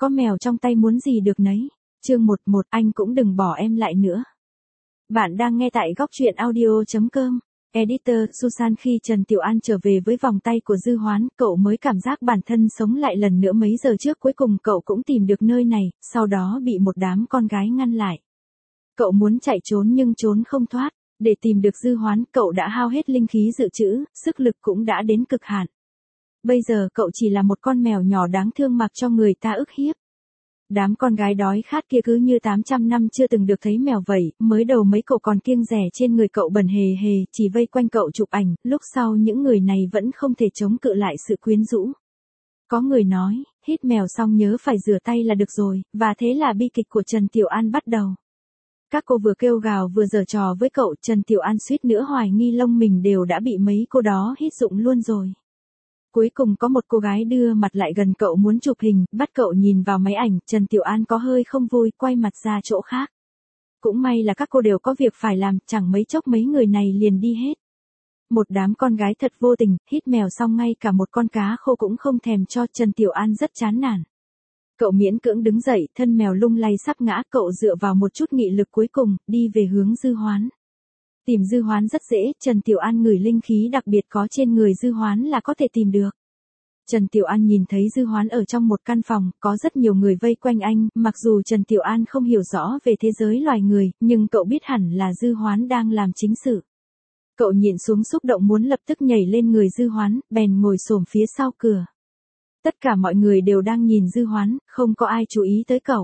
có mèo trong tay muốn gì được nấy. Chương 11, anh cũng đừng bỏ em lại nữa. Bạn đang nghe tại góc truyện audio.com. Editor, Susan. Khi Trần Tiểu An trở về với vòng tay của Dư Hoán, cậu mới cảm giác bản thân sống lại lần nữa. Mấy giờ trước cuối cùng cậu cũng tìm được nơi này, sau đó bị một đám con gái ngăn lại. Cậu muốn chạy trốn nhưng trốn không thoát. Để tìm được Dư Hoán, cậu đã hao hết linh khí dự trữ, sức lực cũng đã đến cực hạn. Bây giờ cậu chỉ là một con mèo nhỏ đáng thương mặc cho người ta ức hiếp. Đám con gái đói khát kia cứ như 800 năm chưa từng được thấy mèo vậy, mới đầu mấy cậu còn kiêng dè trên người cậu bẩn hề hề, chỉ vây quanh cậu chụp ảnh, lúc sau những người này vẫn không thể chống cự lại sự quyến rũ. Có người nói, hít mèo xong nhớ phải rửa tay là được rồi, và thế là bi kịch của Trần Tiểu An bắt đầu. Các cô vừa kêu gào vừa giở trò với cậu, Trần Tiểu An suýt nữa hoài nghi lông mình đều đã bị mấy cô đó hít dụng luôn rồi. Cuối cùng có một cô gái đưa mặt lại gần cậu muốn chụp hình, bắt cậu nhìn vào máy ảnh, Trần Tiểu An có hơi không vui, quay mặt ra chỗ khác. Cũng may là các cô đều có việc phải làm, chẳng mấy chốc mấy người này liền đi hết. Một đám con gái thật vô tình, hít mèo xong ngay cả một con cá khô cũng không thèm cho, Trần Tiểu An rất chán nản. Cậu miễn cưỡng đứng dậy, thân mèo lung lay sắp ngã, cậu dựa vào một chút nghị lực cuối cùng, đi về hướng Dư Hoán. Tìm Dư Hoán rất dễ, Trần Tiểu An ngửi linh khí đặc biệt có trên người Dư Hoán là có thể tìm được. Trần Tiểu An nhìn thấy Dư Hoán ở trong một căn phòng, có rất nhiều người vây quanh anh, mặc dù Trần Tiểu An không hiểu rõ về thế giới loài người, nhưng cậu biết hẳn là Dư Hoán đang làm chính sự. Cậu nhịn xuống xúc động muốn lập tức nhảy lên người Dư Hoán, bèn ngồi xổm phía sau cửa. Tất cả mọi người đều đang nhìn Dư Hoán, không có ai chú ý tới cậu.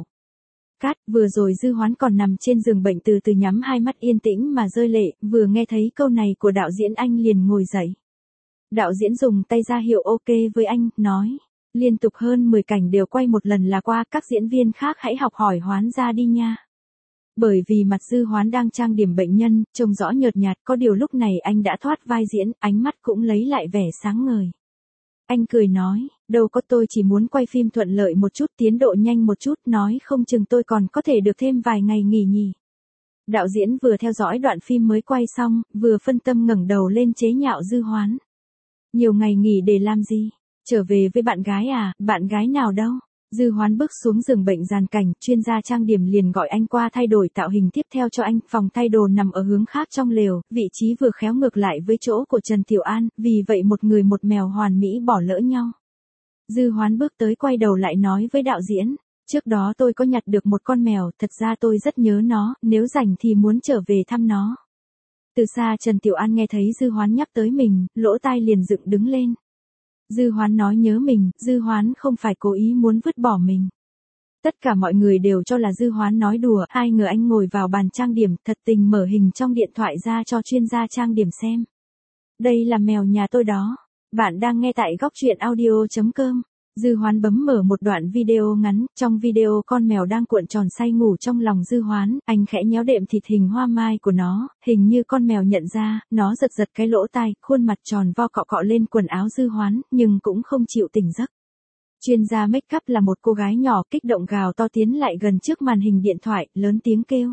Vừa rồi Dư Hoán còn nằm trên giường bệnh từ từ nhắm hai mắt yên tĩnh mà rơi lệ, vừa nghe thấy câu này của đạo diễn anh liền ngồi dậy. Đạo diễn dùng tay ra hiệu ok với anh, nói, liên tục hơn 10 cảnh đều quay một lần là qua, các diễn viên khác hãy học hỏi Hoán ra đi nha. Bởi vì mặt Dư Hoán đang trang điểm bệnh nhân, trông rõ nhợt nhạt, có điều lúc này anh đã thoát vai diễn, ánh mắt cũng lấy lại vẻ sáng ngời. Anh cười nói, đâu có, tôi chỉ muốn quay phim thuận lợi một chút, tiến độ nhanh một chút, nói không chừng tôi còn có thể được thêm vài ngày nghỉ nhỉ. Đạo diễn vừa theo dõi đoạn phim mới quay xong, vừa phân tâm ngẩng đầu lên chế nhạo Dư Hoán. Nhiều ngày nghỉ để làm gì? Trở về với bạn gái à? Bạn gái nào đâu? Dư Hoán bước xuống giường bệnh dàn cảnh, chuyên gia trang điểm liền gọi anh qua thay đổi tạo hình tiếp theo cho anh. Phòng thay đồ nằm ở hướng khác trong lều, vị trí vừa khéo ngược lại với chỗ của Trần Tiểu An, vì vậy một người một mèo hoàn mỹ bỏ lỡ nhau. Dư Hoán bước tới quay đầu lại nói với đạo diễn, trước đó tôi có nhặt được một con mèo, thật ra tôi rất nhớ nó, nếu rảnh thì muốn trở về thăm nó. Từ xa Trần Tiểu An nghe thấy Dư Hoán nhắc tới mình, lỗ tai liền dựng đứng lên. Dư Hoán nói nhớ mình, Dư Hoán không phải cố ý muốn vứt bỏ mình. Tất cả mọi người đều cho là Dư Hoán nói đùa, ai ngờ anh ngồi vào bàn trang điểm, thật tình mở hình trong điện thoại ra cho chuyên gia trang điểm xem. Đây là mèo nhà tôi đó. Bạn đang nghe tại góc truyện audio.com. Dư Hoán bấm mở một đoạn video ngắn, trong video con mèo đang cuộn tròn say ngủ trong lòng Dư Hoán, anh khẽ nhéo đệm thịt hình hoa mai của nó, hình như con mèo nhận ra, nó giật giật cái lỗ tai, khuôn mặt tròn vo cọ cọ lên quần áo Dư Hoán, nhưng cũng không chịu tỉnh giấc. Chuyên gia make up là một cô gái nhỏ kích động gào to tiến lại gần trước màn hình điện thoại, lớn tiếng kêu.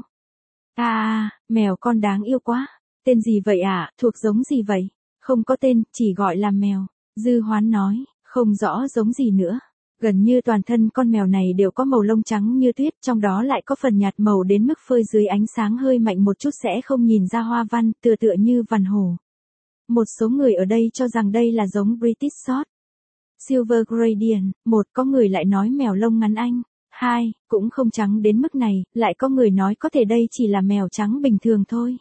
Mèo con đáng yêu quá. Tên gì vậy ạ, thuộc giống gì vậy? Không có tên, chỉ gọi là mèo. Dư Hoán nói. Không rõ giống gì nữa. Gần như toàn thân con mèo này đều có màu lông trắng như tuyết, trong đó lại có phần nhạt màu đến mức phơi dưới ánh sáng hơi mạnh một chút sẽ không nhìn ra hoa văn, tựa như vằn hổ. Một số người ở đây cho rằng đây là giống British Short Silver Gradient. Có người lại nói mèo lông ngắn Anh. Cũng không trắng đến mức này, lại có người nói có thể đây chỉ là mèo trắng bình thường thôi.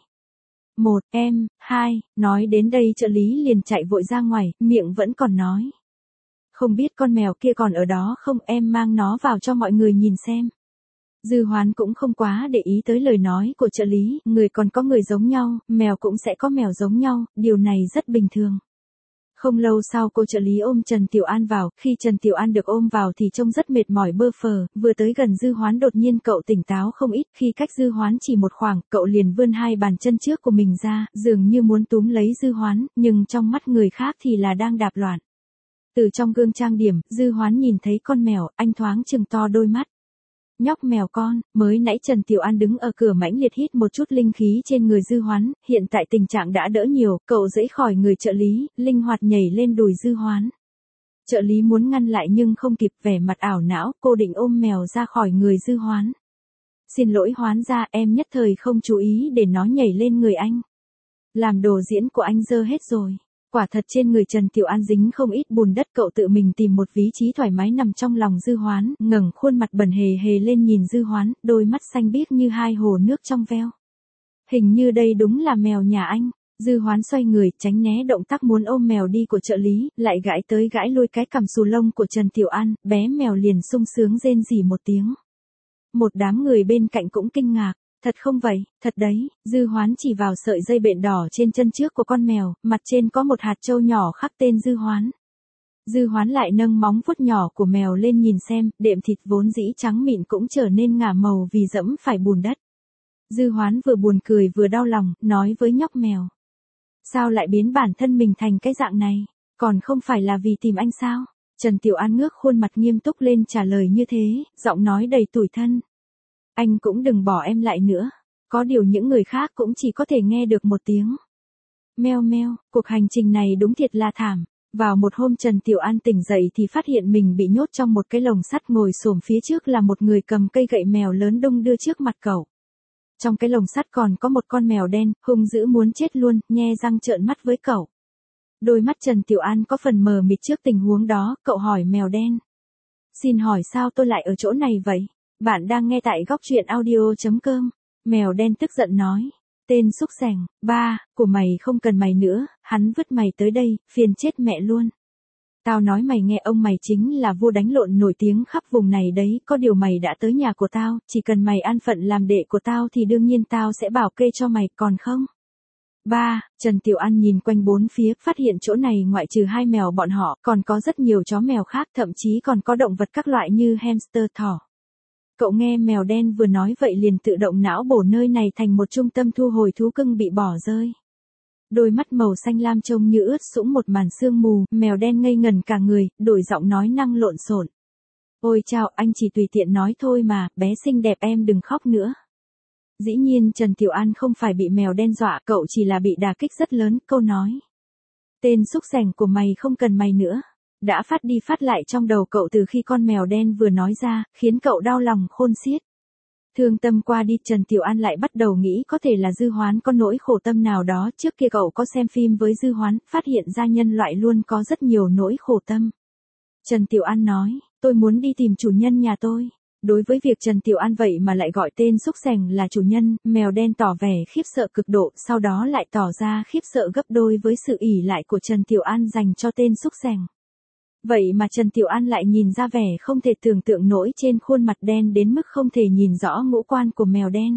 Nói đến đây trợ lý liền chạy vội ra ngoài, miệng vẫn còn nói. Không biết con mèo kia còn ở đó không, em mang nó vào cho mọi người nhìn xem. Dư Hoán cũng không quá để ý tới lời nói của trợ lý, người còn có người giống nhau, mèo cũng sẽ có mèo giống nhau, điều này rất bình thường. Không lâu sau cô trợ lý ôm Trần Tiểu An vào, khi Trần Tiểu An được ôm vào thì trông rất mệt mỏi bơ phờ, vừa tới gần Dư Hoán đột nhiên cậu tỉnh táo không ít, khi cách Dư Hoán chỉ một khoảng, cậu liền vươn hai bàn chân trước của mình ra, dường như muốn túm lấy Dư Hoán, nhưng trong mắt người khác thì là đang đạp loạn. Từ trong gương trang điểm, Dư Hoán nhìn thấy con mèo, anh thoáng trừng to đôi mắt. Nhóc mèo con, mới nãy Trần Tiểu An đứng ở cửa mãnh liệt hít một chút linh khí trên người Dư Hoán, hiện tại tình trạng đã đỡ nhiều, cậu giãy khỏi người trợ lý, linh hoạt nhảy lên đùi Dư Hoán. Trợ lý muốn ngăn lại nhưng không kịp, vẻ mặt ảo não, cô định ôm mèo ra khỏi người Dư Hoán. Xin lỗi Hoán gia, em nhất thời không chú ý để nó nhảy lên người anh. Làm đồ diễn của anh dơ hết rồi. Quả thật trên người Trần Tiểu An dính không ít bùn đất, cậu tự mình tìm một vị trí thoải mái nằm trong lòng Dư Hoán, ngẩng khuôn mặt bẩn hề hề lên nhìn Dư Hoán, đôi mắt xanh biếc như hai hồ nước trong veo. Hình như đây đúng là mèo nhà anh. Dư Hoán xoay người, tránh né động tác muốn ôm mèo đi của trợ lý, lại gãi tới gãi lui cái cằm xù lông của Trần Tiểu An, bé mèo liền sung sướng rên rỉ một tiếng. Một đám người bên cạnh cũng kinh ngạc. Thật không vậy, thật đấy, Dư Hoán chỉ vào sợi dây bện đỏ trên chân trước của con mèo, mặt trên có một hạt châu nhỏ khắc tên Dư Hoán. Dư Hoán lại nâng móng vuốt nhỏ của mèo lên nhìn xem, đệm thịt vốn dĩ trắng mịn cũng trở nên ngả màu vì dẫm phải bùn đất. Dư Hoán vừa buồn cười vừa đau lòng, nói với nhóc mèo. Sao lại biến bản thân mình thành cái dạng này, còn không phải là vì tìm anh sao? Trần Tiểu An ngước khuôn mặt nghiêm túc lên trả lời như thế, giọng nói đầy tủi thân. Anh cũng đừng bỏ em lại nữa. Có điều những người khác cũng chỉ có thể nghe được một tiếng. Meo meo, cuộc hành trình này đúng thiệt là thảm. Vào một hôm Trần Tiểu An tỉnh dậy thì phát hiện mình bị nhốt trong một cái lồng sắt, ngồi xổm phía trước là một người cầm cây gậy mèo lớn đung đưa trước mặt cậu. Trong cái lồng sắt còn có một con mèo đen, hung dữ muốn chết luôn, nhe răng trợn mắt với cậu. Đôi mắt Trần Tiểu An có phần mờ mịt trước tình huống đó, cậu hỏi mèo đen. Xin hỏi sao tôi lại ở chỗ này vậy? Bạn đang nghe tại góc truyện audio.com. Mèo đen tức giận nói. Tên xúc xẻng, ba, của mày không cần mày nữa, hắn vứt mày tới đây, phiền chết mẹ luôn. Tao nói mày nghe, ông mày chính là vua đánh lộn nổi tiếng khắp vùng này đấy, có điều mày đã tới nhà của tao, chỉ cần mày an phận làm đệ của tao thì đương nhiên tao sẽ bảo kê cho mày, còn không? Ba, Trần Tiểu An nhìn quanh bốn phía, phát hiện chỗ này ngoại trừ hai mèo bọn họ, còn có rất nhiều chó mèo khác, thậm chí còn có động vật các loại như hamster, thỏ. Cậu nghe mèo đen vừa nói vậy liền tự động não bổ nơi này thành một trung tâm thu hồi thú cưng bị bỏ rơi. Đôi mắt màu xanh lam trông như ướt sũng một màn sương mù, mèo đen ngây ngần cả người, đổi giọng nói năng lộn xộn. Ôi chao, anh chỉ tùy tiện nói thôi mà, bé xinh đẹp em đừng khóc nữa. Dĩ nhiên Trần Tiểu An không phải bị mèo đen dọa, cậu chỉ là bị đả kích rất lớn, câu nói. Tên xúc xẻng của mày không cần mày nữa. Đã phát đi phát lại trong đầu cậu từ khi con mèo đen vừa nói ra, khiến cậu đau lòng khôn xiết. Thương tâm qua đi, Trần Tiểu An lại bắt đầu nghĩ có thể là Dư Hoán có nỗi khổ tâm nào đó, trước kia cậu có xem phim với Dư Hoán, phát hiện ra nhân loại luôn có rất nhiều nỗi khổ tâm. Trần Tiểu An nói, tôi muốn đi tìm chủ nhân nhà tôi. Đối với việc Trần Tiểu An vậy mà lại gọi tên xúc xẻng là chủ nhân, mèo đen tỏ vẻ khiếp sợ cực độ, sau đó lại tỏ ra khiếp sợ gấp đôi với sự ỷ lại của Trần Tiểu An dành cho tên xúc xẻng. Vậy mà Trần Tiểu An lại nhìn ra vẻ không thể tưởng tượng nổi trên khuôn mặt đen đến mức không thể nhìn rõ ngũ quan của mèo đen.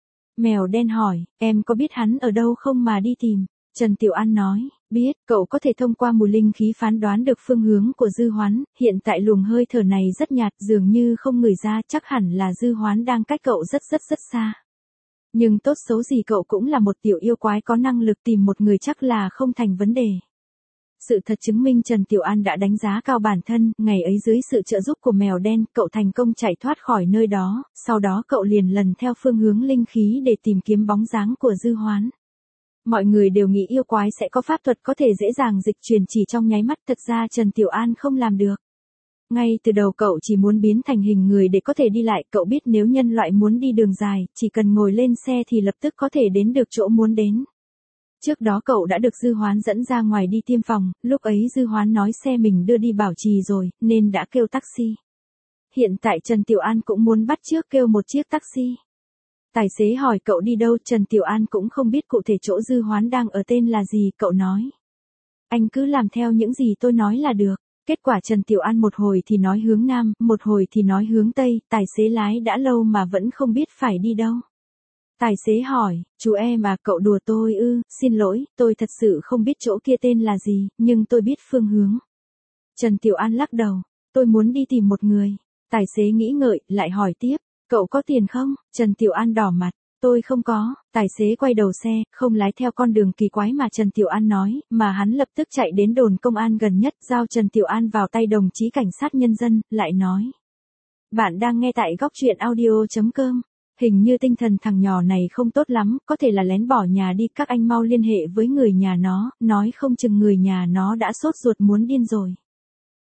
Mèo đen hỏi, em có biết hắn ở đâu không mà đi tìm? Trần Tiểu An nói, biết, cậu có thể thông qua mùi linh khí phán đoán được phương hướng của Dư Hoán, hiện tại luồng hơi thở này rất nhạt, dường như không ngửi ra, chắc hẳn là Dư Hoán đang cách cậu rất xa. Nhưng tốt xấu gì cậu cũng là một tiểu yêu quái có năng lực tìm một người, chắc là không thành vấn đề. Sự thật chứng minh Trần Tiểu An đã đánh giá cao bản thân, ngày ấy dưới sự trợ giúp của mèo đen, cậu thành công chạy thoát khỏi nơi đó, sau đó cậu liền lần theo phương hướng linh khí để tìm kiếm bóng dáng của Dư Hoán. Mọi người đều nghĩ yêu quái sẽ có pháp thuật có thể dễ dàng dịch chuyển chỉ trong nháy mắt, thật ra Trần Tiểu An không làm được. Ngay từ đầu cậu chỉ muốn biến thành hình người để có thể đi lại, cậu biết nếu nhân loại muốn đi đường dài, chỉ cần ngồi lên xe thì lập tức có thể đến được chỗ muốn đến. Trước đó cậu đã được Dư Hoán dẫn ra ngoài đi tiêm phòng, lúc ấy Dư Hoán nói xe mình đưa đi Bảo Trì rồi, nên đã kêu taxi. Hiện tại Trần Tiểu An cũng muốn bắt chước kêu một chiếc taxi. Tài xế hỏi cậu đi đâu, Trần Tiểu An cũng không biết cụ thể chỗ Dư Hoán đang ở tên là gì, cậu nói. Anh cứ làm theo những gì tôi nói là được. Kết quả Trần Tiểu An một hồi thì nói hướng Nam, một hồi thì nói hướng Tây, tài xế lái đã lâu mà vẫn không biết phải đi đâu. Tài xế hỏi, chú em à, cậu đùa tôi ư? Xin lỗi, tôi thật sự không biết chỗ kia tên là gì, nhưng tôi biết phương hướng. Trần Tiểu An lắc đầu, tôi muốn đi tìm một người. Tài xế nghĩ ngợi, lại hỏi tiếp, cậu có tiền không? Trần Tiểu An đỏ mặt, tôi không có. Tài xế quay đầu xe, không lái theo con đường kỳ quái mà Trần Tiểu An nói, mà hắn lập tức chạy đến đồn công an gần nhất, giao Trần Tiểu An vào tay đồng chí cảnh sát nhân dân, lại nói. Bạn đang nghe tại góc truyện audio.com. Hình như tinh thần thằng nhỏ này không tốt lắm, có thể là lén bỏ nhà đi, các anh mau liên hệ với người nhà nó, nói không chừng người nhà nó đã sốt ruột muốn điên rồi.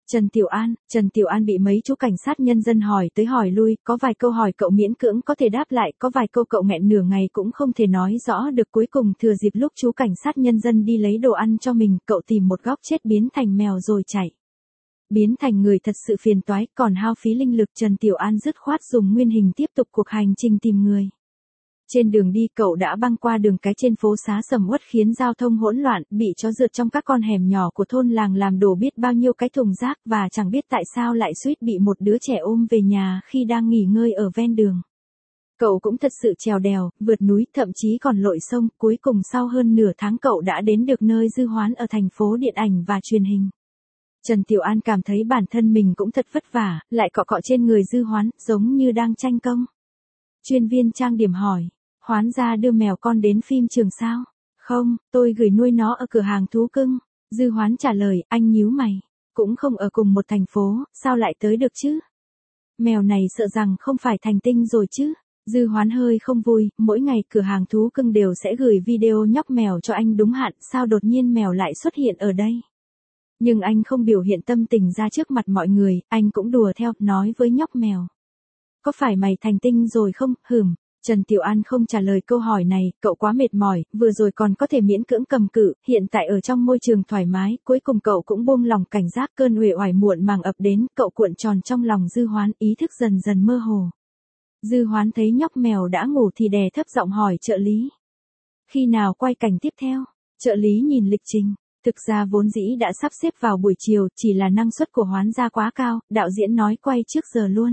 Trần Tiểu An bị mấy chú cảnh sát nhân dân hỏi tới hỏi lui, có vài câu hỏi cậu miễn cưỡng có thể đáp lại, có vài câu cậu nghẹn nửa ngày cũng không thể nói rõ được. Cuối cùng thừa dịp lúc chú cảnh sát nhân dân đi lấy đồ ăn cho mình, cậu tìm một góc chết biến thành mèo rồi chạy. Biến thành người thật sự phiền toái, còn hao phí linh lực. Trần Tiểu An dứt khoát dùng nguyên hình tiếp tục cuộc hành trình tìm người. Trên đường đi cậu đã băng qua đường cái trên phố xá sầm uất khiến giao thông hỗn loạn, bị chó rượt trong các con hẻm nhỏ của thôn làng làm đổ biết bao nhiêu cái thùng rác và chẳng biết tại sao lại suýt bị một đứa trẻ ôm về nhà khi đang nghỉ ngơi ở ven đường. Cậu cũng thật sự trèo đèo, vượt núi, thậm chí còn lội sông, cuối cùng sau hơn nửa tháng cậu đã đến được nơi Dư Hoán ở thành phố điện ảnh và truyền hình. Trần Tiểu An cảm thấy bản thân mình cũng thật vất vả, lại cọ cọ trên người Dư Hoán, giống như đang tranh công. Chuyên viên trang điểm hỏi. Hoán gia đưa mèo con đến phim trường sao? Không, tôi gửi nuôi nó ở cửa hàng thú cưng. Dư Hoán trả lời. Anh nhíu mày. Cũng không ở cùng một thành phố, sao lại tới được chứ? Mèo này sợ rằng không phải thành tinh rồi chứ? Dư Hoán hơi không vui, mỗi ngày cửa hàng thú cưng đều sẽ gửi video nhóc mèo cho anh đúng hạn, sao đột nhiên mèo lại xuất hiện ở đây? Nhưng anh không biểu hiện tâm tình ra trước mặt mọi người, anh cũng đùa theo, nói với nhóc mèo. Có phải mày thành tinh rồi không? Trần Tiểu An không trả lời câu hỏi này, cậu quá mệt mỏi, vừa rồi còn có thể miễn cưỡng cầm cự, hiện tại ở trong môi trường thoải mái, cuối cùng cậu cũng buông lòng cảnh giác. Cơn uể oải muộn màng ập đến, cậu cuộn tròn trong lòng Dư Hoán, ý thức dần dần mơ hồ. Dư Hoán thấy nhóc mèo đã ngủ thì đè thấp giọng hỏi trợ lý. Khi nào quay cảnh tiếp theo? Trợ lý nhìn lịch trình. Thực ra vốn dĩ đã sắp xếp vào buổi chiều, chỉ là năng suất của Hoán gia quá cao, đạo diễn nói quay trước giờ luôn.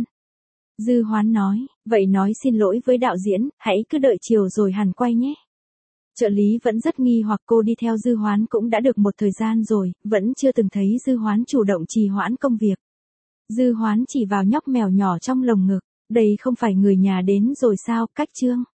Dư Hoán nói, vậy nói xin lỗi với đạo diễn, hãy cứ đợi chiều rồi hẳn quay nhé. Trợ lý vẫn rất nghi hoặc, cô đi theo Dư Hoán cũng đã được một thời gian rồi, vẫn chưa từng thấy Dư Hoán chủ động trì hoãn công việc. Dư Hoán chỉ vào nhóc mèo nhỏ trong lồng ngực, đây không phải người nhà đến rồi sao? Cách Trương.